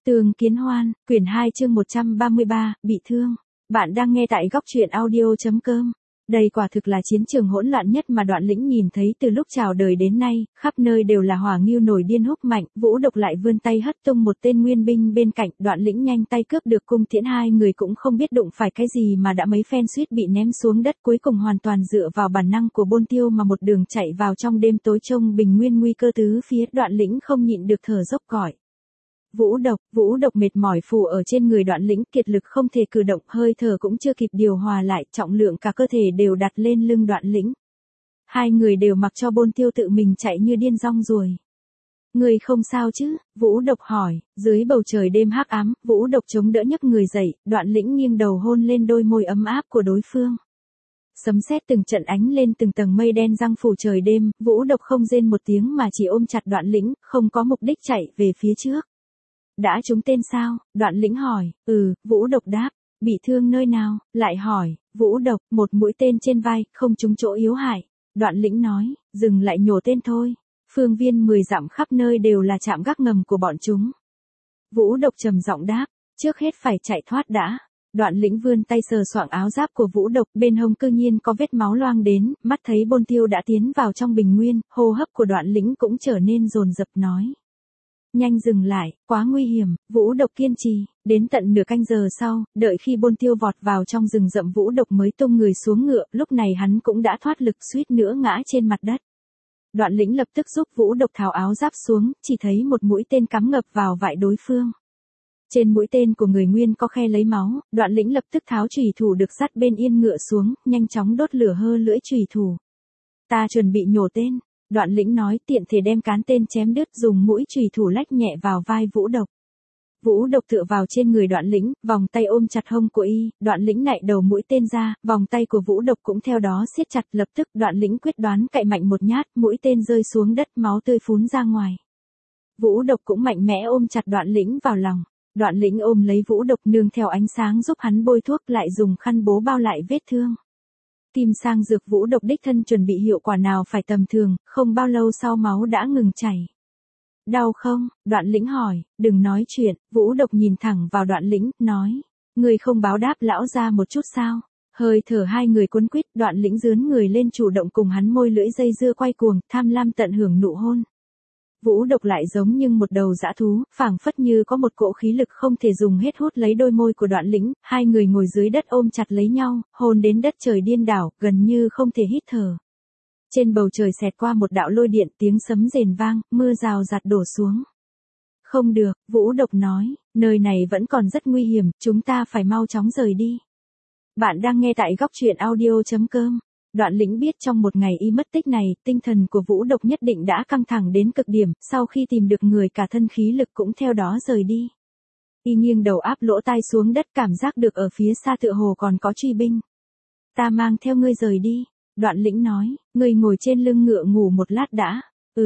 Tường Kiến Hoan, quyển 2 chương 133, bị thương. Bạn đang nghe tại góc truyện audio.com. Đây quả thực là chiến trường hỗn loạn nhất mà Đoạn Lĩnh nhìn thấy từ lúc chào đời đến nay, khắp nơi đều là hỏa ngưu nổi điên húc mạnh, Vũ Độc lại vươn tay hất tung một tên nguyên binh bên cạnh, Đoạn Lĩnh nhanh tay cướp được cung tiễn, hai người cũng không biết đụng phải cái gì mà đã mấy phen suýt bị ném xuống đất, cuối cùng hoàn toàn dựa vào bản năng của Bôn Tiêu mà một đường chạy vào trong đêm tối trông bình nguyên nguy cơ tứ phía, Đoạn Lĩnh không nhịn được thở dốc gọi. Vũ Độc mệt mỏi phủ ở trên người Đoạn Lĩnh, kiệt lực không thể cử động, hơi thở cũng chưa kịp điều hòa lại, trọng lượng cả cơ thể đều đặt lên lưng Đoạn Lĩnh. Hai người đều mặc cho Bôn Tiêu tự mình chạy như điên rong ruồi. Người không sao chứ? Vũ Độc hỏi. Dưới bầu trời đêm hắc ám, Vũ Độc chống đỡ nhấc người dậy, Đoạn Lĩnh nghiêng đầu hôn lên đôi môi ấm áp của đối phương. Sấm sét từng trận ánh lên từng tầng mây đen răng phủ trời đêm, Vũ Độc không rên một tiếng mà chỉ ôm chặt Đoạn Lĩnh, không có mục đích chạy về phía trước. Đã trúng tên sao? Đoạn Lĩnh hỏi. Vũ Độc đáp. Bị thương nơi nào? Lại hỏi. Vũ Độc, một mũi tên trên vai, không trúng chỗ yếu hại. Đoạn Lĩnh nói. Dừng lại nhổ tên thôi. Phương viên 10 dặm khắp nơi đều là trạm gác ngầm của bọn chúng. Vũ Độc trầm giọng đáp. Trước hết phải chạy thoát đã. Đoạn Lĩnh vươn tay sờ soạng áo giáp của Vũ Độc, bên hông cư nhiên có vết máu loang đến, mắt thấy Bôn Tiêu đã tiến vào trong bình nguyên, hô hấp của Đoạn Lĩnh cũng trở nên dồn dập nói. Nhanh dừng lại, quá nguy hiểm. Vũ Độc kiên trì, đến tận nửa canh giờ sau, đợi khi Bôn Tiêu vọt vào trong rừng rậm, Vũ Độc mới tung người xuống ngựa, lúc này hắn cũng đã thoát lực, suýt nữa ngã trên mặt đất. Đoạn Lĩnh lập tức giúp Vũ Độc tháo áo giáp xuống, chỉ thấy một mũi tên cắm ngập vào vải đối phương. Trên mũi tên của người Nguyên có khe lấy máu, Đoạn Lĩnh lập tức tháo chùy thủ được dắt bên yên ngựa xuống, nhanh chóng đốt lửa hơ lưỡi chùy thủ. Ta chuẩn bị nhổ tên. Đoạn Lĩnh nói, tiện thể đem cán tên chém đứt, dùng mũi chùy thủ lách nhẹ vào vai Vũ Độc. Vũ Độc tựa vào trên người Đoạn Lĩnh, vòng tay ôm chặt hông của y, Đoạn Lĩnh nạy đầu mũi tên ra, vòng tay của Vũ Độc cũng theo đó siết chặt, lập tức Đoạn Lĩnh quyết đoán cạy mạnh một nhát, mũi tên rơi xuống đất, máu tươi phún ra ngoài. Vũ Độc cũng mạnh mẽ ôm chặt Đoạn Lĩnh vào lòng. Đoạn Lĩnh ôm lấy Vũ Độc, nương theo ánh sáng giúp hắn bôi thuốc, lại dùng khăn bố bao lại vết thương. Kim sang dược Vũ Độc đích thân chuẩn bị, hiệu quả nào phải tầm thường, không bao lâu sau máu đã ngừng chảy. Đau không? Đoạn Lĩnh hỏi. Đừng nói chuyện. Vũ Độc nhìn thẳng vào Đoạn Lĩnh, nói. Người không báo đáp lão ra một chút sao? Hơi thở hai người cuốn quýt, Đoạn Lĩnh dướn người lên chủ động cùng hắn môi lưỡi dây dưa quay cuồng, tham lam tận hưởng nụ hôn. Vũ Độc lại giống như một đầu dã thú, phảng phất như có một cỗ khí lực không thể dùng hết hút lấy đôi môi của Đoạn Lĩnh, hai người ngồi dưới đất ôm chặt lấy nhau, hôn đến đất trời điên đảo, gần như không thể hít thở. Trên bầu trời xẹt qua một đạo lôi điện, tiếng sấm rền vang, mưa rào rạt đổ xuống. Không được, Vũ Độc nói, nơi này vẫn còn rất nguy hiểm, chúng ta phải mau chóng rời đi. Bạn đang nghe tại góc truyện audio.com. Đoạn Lĩnh biết trong một ngày y mất tích này, tinh thần của Vũ Độc nhất định đã căng thẳng đến cực điểm, sau khi tìm được người cả thân khí lực cũng theo đó rời đi. Y nghiêng đầu áp lỗ tai xuống đất, cảm giác được ở phía xa tựa hồ còn có truy binh. Ta mang theo ngươi rời đi. Đoạn Lĩnh nói, ngươi ngồi trên lưng ngựa ngủ một lát đã.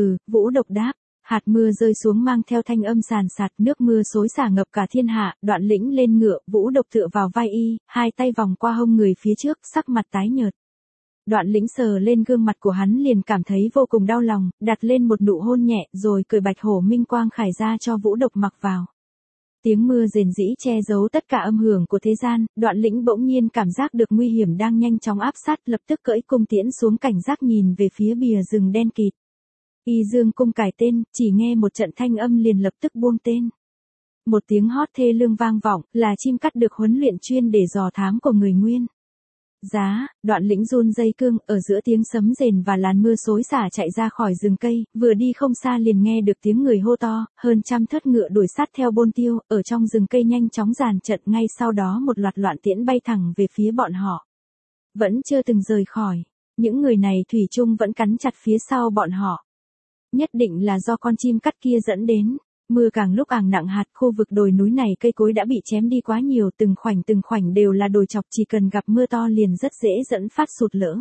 Vũ Độc đáp. Hạt mưa rơi xuống mang theo thanh âm sàn sạt, nước mưa xối xả ngập cả thiên hạ, Đoạn Lĩnh lên ngựa, Vũ Độc tựa vào vai y, hai tay vòng qua hông người phía trước, sắc mặt tái nhợt. Đoạn Lĩnh sờ lên gương mặt của hắn liền cảm thấy vô cùng đau lòng, đặt lên một nụ hôn nhẹ, rồi cởi bạch hổ minh quang khải ra cho Vũ Độc mặc vào. Tiếng mưa rền rĩ che giấu tất cả âm hưởng của thế gian, Đoạn Lĩnh bỗng nhiên cảm giác được nguy hiểm đang nhanh chóng áp sát, lập tức cưỡi cung tiễn xuống, cảnh giác nhìn về phía bìa rừng đen kịt. Y dương cung cài tên, chỉ nghe một trận thanh âm liền lập tức buông tên. Một tiếng hót thê lương vang vọng, là chim cắt được huấn luyện chuyên để dò thám của người Nguyên. Giá, Đoạn Lĩnh run dây cương, ở giữa tiếng sấm rền và làn mưa xối xả chạy ra khỏi rừng cây, vừa đi không xa liền nghe được tiếng người hô to, hơn trăm thớt ngựa đuổi sát theo Bôn Tiêu, ở trong rừng cây nhanh chóng dàn trận, ngay sau đó một loạt loạn tiễn bay thẳng về phía bọn họ. Vẫn chưa từng rời khỏi, những người này thủy chung vẫn cắn chặt phía sau bọn họ. Nhất định là do con chim cắt kia dẫn đến. Mưa càng lúc càng nặng hạt, khu vực đồi núi này cây cối đã bị chém đi quá nhiều, từng khoảnh đều là đồi chọc, chỉ cần gặp mưa to liền rất dễ dẫn phát sụt lở.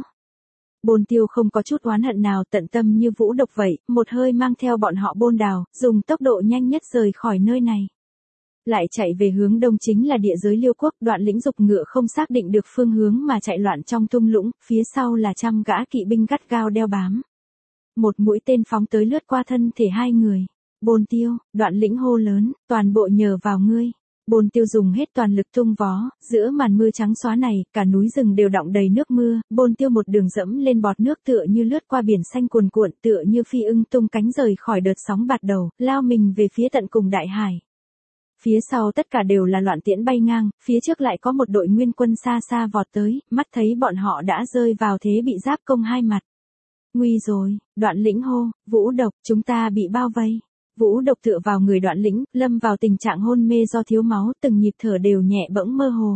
Bôn Tiêu không có chút oán hận nào, tận tâm như Vũ Độc vậy, một hơi mang theo bọn họ bôn đào, dùng tốc độ nhanh nhất rời khỏi nơi này. Lại chạy về hướng đông chính là địa giới Liêu Quốc, Đoạn Lĩnh dục ngựa không xác định được phương hướng mà chạy loạn trong thung lũng, phía sau là trăm gã kỵ binh gắt gao đeo bám. Một mũi tên phóng tới lướt qua thân thể hai người. Bôn Tiêu, Đoạn Lĩnh hô lớn, toàn bộ nhờ vào ngươi. Bôn Tiêu dùng hết toàn lực tung vó, giữa màn mưa trắng xóa này, cả núi rừng đều đọng đầy nước mưa, Bôn Tiêu một đường dẫm lên bọt nước tựa như lướt qua biển xanh cuồn cuộn, tựa như phi ưng tung cánh rời khỏi đợt sóng bạt đầu, lao mình về phía tận cùng đại hải. Phía sau tất cả đều là loạn tiễn bay ngang, phía trước lại có một đội nguyên quân xa xa vọt tới, mắt thấy bọn họ đã rơi vào thế bị giáp công hai mặt. Nguy rồi, Đoạn Lĩnh hô, Vũ Độc, chúng ta bị bao vây. Vũ Độc tựa vào người Đoạn Lĩnh, lâm vào tình trạng hôn mê do thiếu máu, từng nhịp thở đều nhẹ bẫng mơ hồ.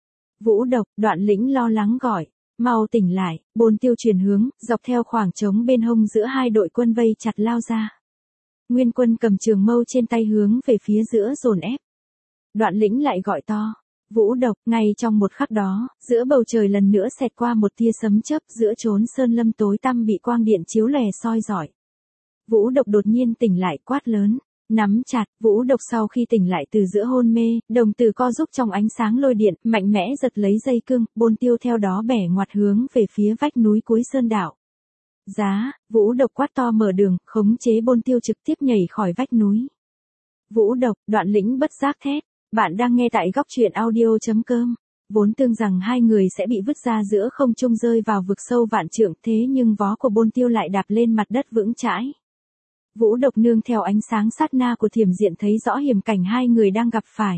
Vũ Độc, Đoạn Lĩnh lo lắng gọi, mau tỉnh lại. Bôn Tiêu chuyển hướng, dọc theo khoảng trống bên hông giữa hai đội quân vây chặt lao ra. Nguyên quân cầm trường mâu trên tay hướng về phía giữa dồn ép. Đoạn Lĩnh lại gọi to, Vũ Độc, ngay trong một khắc đó, giữa bầu trời lần nữa xẹt qua một tia sấm chớp, giữa chốn sơn lâm tối tăm bị quang điện chiếu lè soi rọi. Vũ Độc đột nhiên tỉnh lại quát lớn, nắm chặt. Vũ Độc sau khi tỉnh lại từ giữa hôn mê, đồng tử co rúm trong ánh sáng lôi điện, mạnh mẽ giật lấy dây cương, Bôn Tiêu theo đó bẻ ngoặt hướng về phía vách núi cuối sơn đảo. Giá, Vũ Độc quát to mở đường, khống chế Bôn Tiêu trực tiếp nhảy khỏi vách núi. Vũ Độc, Đoạn Lĩnh bất giác thét. Bạn đang nghe tại góc truyện audio.com. Vốn tưởng rằng hai người sẽ bị vứt ra giữa không trung rơi vào vực sâu vạn trượng, thế nhưng vó của Bôn Tiêu lại đạp lên mặt đất vững chãi. Vũ Độc nương theo ánh sáng sát na của thiểm diện thấy rõ hiểm cảnh hai người đang gặp phải.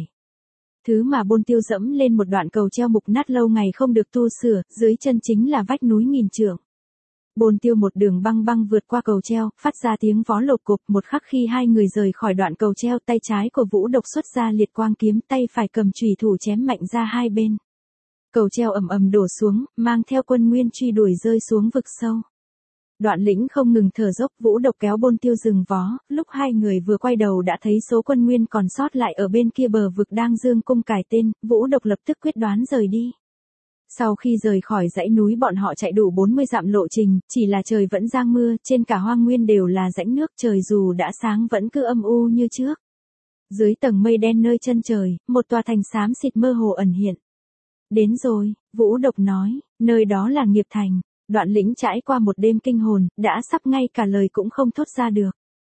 Thứ mà Bôn Tiêu dẫm lên một đoạn cầu treo mục nát lâu ngày không được tu sửa, dưới chân chính là vách núi nghìn trượng. Bôn Tiêu một đường băng băng vượt qua cầu treo, phát ra tiếng vó lộp cộp. Một khắc khi hai người rời khỏi đoạn cầu treo, tay trái của Vũ Độc xuất ra liệt quang kiếm, tay phải cầm chùy thủ chém mạnh ra hai bên. Cầu treo ầm ầm đổ xuống, mang theo quân nguyên truy đuổi rơi xuống vực sâu. Đoạn Lĩnh không ngừng thở dốc, Vũ Độc kéo Bôn Tiêu dừng vó, lúc hai người vừa quay đầu đã thấy số quân nguyên còn sót lại ở bên kia bờ vực đang dương cung cài tên, Vũ Độc lập tức quyết đoán rời đi. Sau khi rời khỏi dãy núi bọn họ chạy đủ 40 dặm lộ trình, chỉ là trời vẫn giăng mưa, trên cả hoang nguyên đều là rãnh nước, trời dù đã sáng vẫn cứ âm u như trước. Dưới tầng mây đen nơi chân trời, một tòa thành xám xịt mơ hồ ẩn hiện. Đến rồi, Vũ Độc nói, nơi đó là Nghiệp Thành. Đoạn Lĩnh trải qua một đêm kinh hồn, đã sắp ngay cả lời cũng không thốt ra được.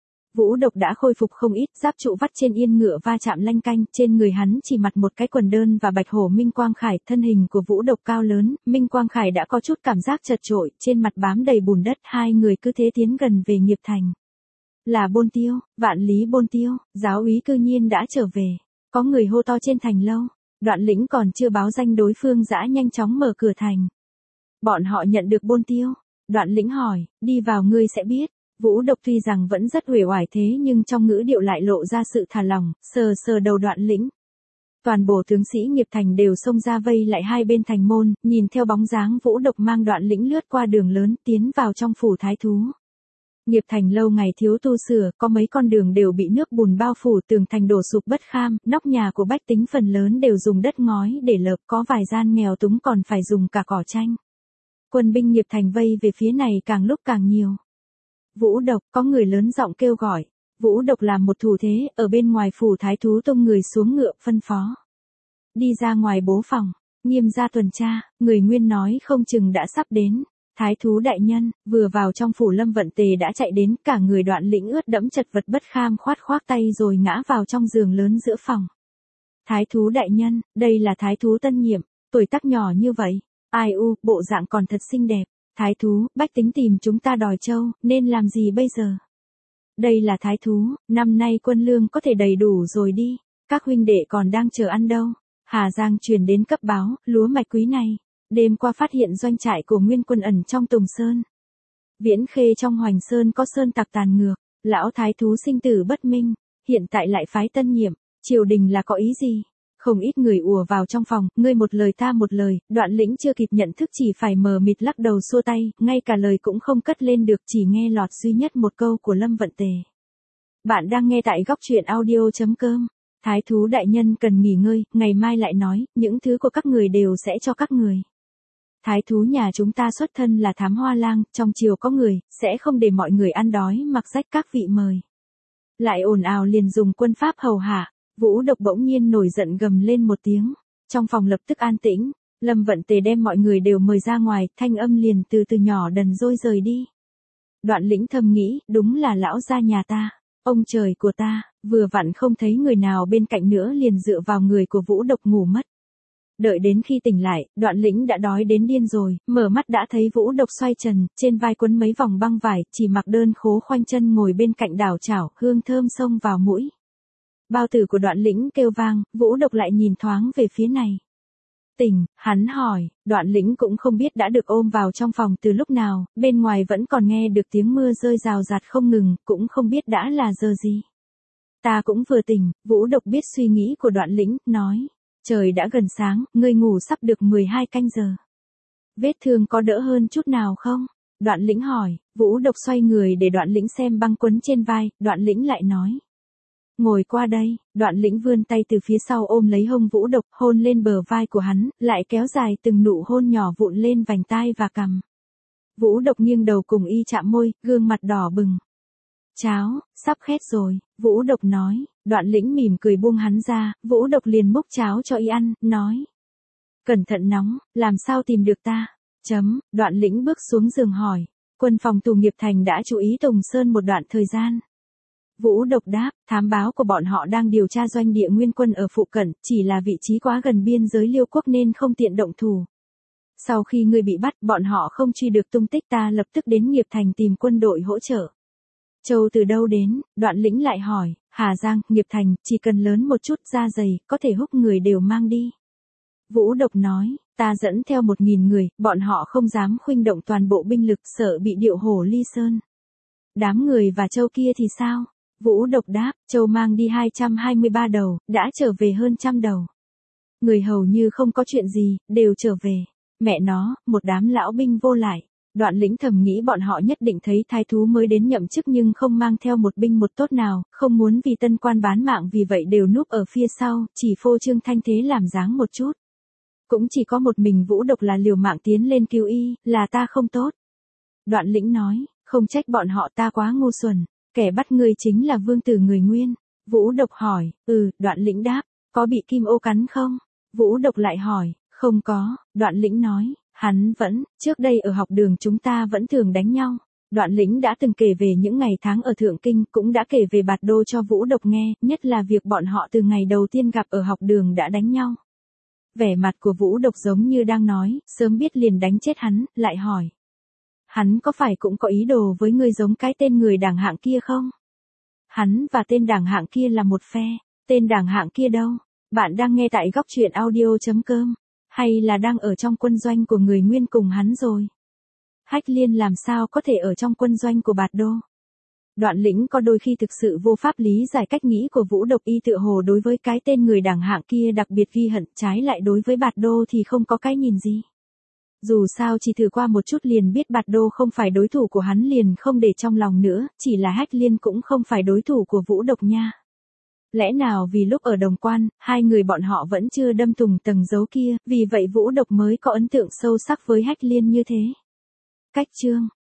Vũ Độc đã khôi phục không ít, giáp trụ vắt trên yên ngựa va chạm lanh canh, trên người hắn chỉ mặc một cái quần đơn và bạch hổ Minh Quang Khải, thân hình của Vũ Độc cao lớn, Minh Quang Khải đã có chút cảm giác chật chội, trên mặt bám đầy bùn đất, hai người cứ thế tiến gần về Nghiệp Thành. Là Bôn Tiêu, Vạn Lý Bôn Tiêu, giáo úy cư nhiên đã trở về, có người hô to trên thành lâu. Đoạn Lĩnh còn chưa báo danh đối phương dã nhanh chóng mở cửa thành. Bọn họ nhận được Bôn Tiêu. Đoạn Lĩnh hỏi, đi vào ngươi sẽ biết. Vũ Độc tuy rằng vẫn rất uể oải thế nhưng trong ngữ điệu lại lộ ra sự thả lỏng, sờ sờ đầu Đoạn Lĩnh. Toàn bộ tướng sĩ Nghiệp Thành đều xông ra vây lại hai bên thành môn, nhìn theo bóng dáng Vũ Độc mang Đoạn Lĩnh lướt qua đường lớn tiến vào trong phủ thái thú. Nghiệp Thành lâu ngày thiếu tu sửa, có mấy con đường đều bị nước bùn bao phủ, tường thành đổ sụp bất kham, nóc nhà của bách tính phần lớn đều dùng đất ngói để lợp, có vài gian nghèo túng còn phải dùng cả cỏ tranh. Quân binh Nghiệp Thành vây về phía này càng lúc càng nhiều. Vũ Độc, có người lớn giọng kêu gọi. Vũ Độc làm một thủ thế, ở bên ngoài phủ thái thú tung người xuống ngựa, phân phó. Đi ra ngoài bố phòng, nghiêm ra tuần tra, người nguyên nói không chừng đã sắp đến. Thái thú đại nhân, vừa vào trong phủ Lâm Vận Tề đã chạy đến, cả người Đoạn Lĩnh ướt đẫm chật vật bất kham khoác tay rồi ngã vào trong giường lớn giữa phòng. Thái thú đại nhân, đây là thái thú tân nhiệm, tuổi tác nhỏ như vậy. Ai u, bộ dạng còn thật xinh đẹp. Thái thú, bách tính tìm chúng ta đòi châu, nên làm gì bây giờ? Đây là thái thú, năm nay quân lương có thể đầy đủ rồi đi. Các huynh đệ còn đang chờ ăn đâu. Hà Giang truyền đến cấp báo, lúa mạch quý này. Đêm qua phát hiện doanh trại của Nguyên quân ẩn trong Tùng Sơn. Viễn Khê trong Hoành Sơn có sơn tặc tàn ngược. Lão thái thú sinh tử bất minh. Hiện tại lại phái tân nhiệm. Triều đình là có ý gì? Không ít người ùa vào trong phòng, ngươi một lời ta một lời, Đoạn Lĩnh chưa kịp nhận thức chỉ phải mờ mịt lắc đầu xua tay, ngay cả lời cũng không cất lên được, chỉ nghe lọt duy nhất một câu của Lâm Vận Tề. Bạn đang nghe tại góc truyện audio.com. Thái thú đại nhân cần nghỉ ngơi, ngày mai lại nói, những thứ của các người đều sẽ cho các người. Thái thú nhà chúng ta xuất thân là thám hoa lang, trong triều có người, sẽ không để mọi người ăn đói mặc rách, các vị mời. Lại ồn ào liền dùng quân pháp hầu hạ. Vũ Độc bỗng nhiên nổi giận gầm lên một tiếng. Trong phòng lập tức an tĩnh, Lâm Vận Tề đem mọi người đều mời ra ngoài, thanh âm liền từ từ nhỏ đần rôi rời đi. Đoạn Lĩnh thầm nghĩ, đúng là lão gia nhà ta. Ông trời của ta, vừa vặn không thấy người nào bên cạnh nữa liền dựa vào người của Vũ Độc ngủ mất. Đợi đến khi tỉnh lại, Đoạn Lĩnh đã đói đến điên rồi, mở mắt đã thấy Vũ Độc xoay trần, trên vai quấn mấy vòng băng vải, chỉ mặc đơn khố khoanh chân ngồi bên cạnh đảo chảo, hương thơm xông vào mũi. Bao tử của Đoạn Lĩnh kêu vang, Vũ Độc lại nhìn thoáng về phía này. Tỉnh, hắn hỏi, Đoạn Lĩnh cũng không biết đã được ôm vào trong phòng từ lúc nào, bên ngoài vẫn còn nghe được tiếng mưa rơi rào rạt không ngừng, cũng không biết đã là giờ gì. Ta cũng vừa tỉnh, Vũ Độc biết suy nghĩ của Đoạn Lĩnh, nói. Trời đã gần sáng, ngươi ngủ sắp được 12 canh giờ. Vết thương có đỡ hơn chút nào không? Đoạn Lĩnh hỏi, Vũ Độc xoay người để Đoạn Lĩnh xem băng quấn trên vai, Đoạn Lĩnh lại nói. Ngồi qua đây, Đoạn Lĩnh vươn tay từ phía sau ôm lấy hông Vũ Độc, hôn lên bờ vai của hắn, lại kéo dài từng nụ hôn nhỏ vụn lên vành tai và cằm. Vũ Độc nghiêng đầu cùng y chạm môi, gương mặt đỏ bừng. Cháo, sắp khét rồi, Vũ Độc nói. Đoạn Lĩnh mỉm cười buông hắn ra, Vũ Độc liền múc cháo cho y ăn, nói. Cẩn thận nóng, làm sao tìm được ta? Đoạn Lĩnh bước xuống giường hỏi. Quân phòng Tù Nghiệp Thành đã chú ý Tùng Sơn một đoạn thời gian. Vũ Độc đáp, thám báo của bọn họ đang điều tra doanh địa nguyên quân ở phụ cận, chỉ là vị trí quá gần biên giới Liêu quốc nên không tiện động thủ. Sau khi ngươi bị bắt, bọn họ không truy được tung tích ta lập tức đến Nghiệp Thành tìm quân đội hỗ trợ. Châu từ đâu đến? Đoạn Lĩnh lại hỏi. Hà Giang, Nghiệp Thành, chỉ cần lớn một chút da dày, có thể húc người đều mang đi. Vũ Độc nói, ta dẫn theo 1.000 người, bọn họ không dám khuếch động toàn bộ binh lực, sợ bị điệu hổ ly sơn. Đám người và Châu kia thì sao? Vũ Độc đáp, Châu mang đi 223 đầu, đã trở về hơn 100 đầu. Người hầu như không có chuyện gì, đều trở về. Mẹ nó, một đám lão binh vô lại. Đoạn Lĩnh thầm nghĩ bọn họ nhất định thấy thái thú mới đến nhậm chức nhưng không mang theo một binh một tốt nào, không muốn vì tân quan bán mạng vì vậy đều núp ở phía sau, chỉ phô trương thanh thế làm dáng một chút. Cũng chỉ có một mình Vũ Độc là liều mạng tiến lên cứu y, là ta không tốt. Đoạn Lĩnh nói, không trách bọn họ ta quá ngu xuẩn, kẻ bắt ngươi chính là vương tử người Nguyên. Vũ Độc hỏi, Đoạn Lĩnh đáp, có bị kim ô cắn không? Vũ Độc lại hỏi, không có, Đoạn Lĩnh nói. Hắn vẫn, trước đây ở học đường chúng ta vẫn thường đánh nhau. Đoạn Lĩnh đã từng kể về những ngày tháng ở Thượng Kinh, cũng đã kể về Bạt Đô cho Vũ Độc nghe, nhất là việc bọn họ từ ngày đầu tiên gặp ở học đường đã đánh nhau. Vẻ mặt của Vũ Độc giống như đang nói, sớm biết liền đánh chết hắn, lại hỏi. Hắn có phải cũng có ý đồ với ngươi giống cái tên người đảng hạng kia không? Hắn và tên đảng hạng kia là một phe, tên đảng hạng kia đâu? Bạn đang nghe tại góc truyện audio.com. Hay là đang ở trong quân doanh của người Nguyên cùng hắn rồi? Hách Liên làm sao có thể ở trong quân doanh của Bạt Đô? Đoạn Lĩnh có đôi khi thực sự vô pháp lý giải cách nghĩ của Vũ Độc, y tựa hồ đối với cái tên người đảng hạng kia đặc biệt ghi hận, trái lại đối với Bạt Đô thì không có cái nhìn gì. Dù sao chỉ thử qua một chút liền biết Bạt Đô không phải đối thủ của hắn liền không để trong lòng nữa, chỉ là Hách Liên cũng không phải đối thủ của Vũ Độc nha. Lẽ nào vì lúc ở Đồng Quan, hai người bọn họ vẫn chưa đâm thủng tầng dấu kia, vì vậy Vũ Độc mới có ấn tượng sâu sắc với Hách Liên như thế. Cách chương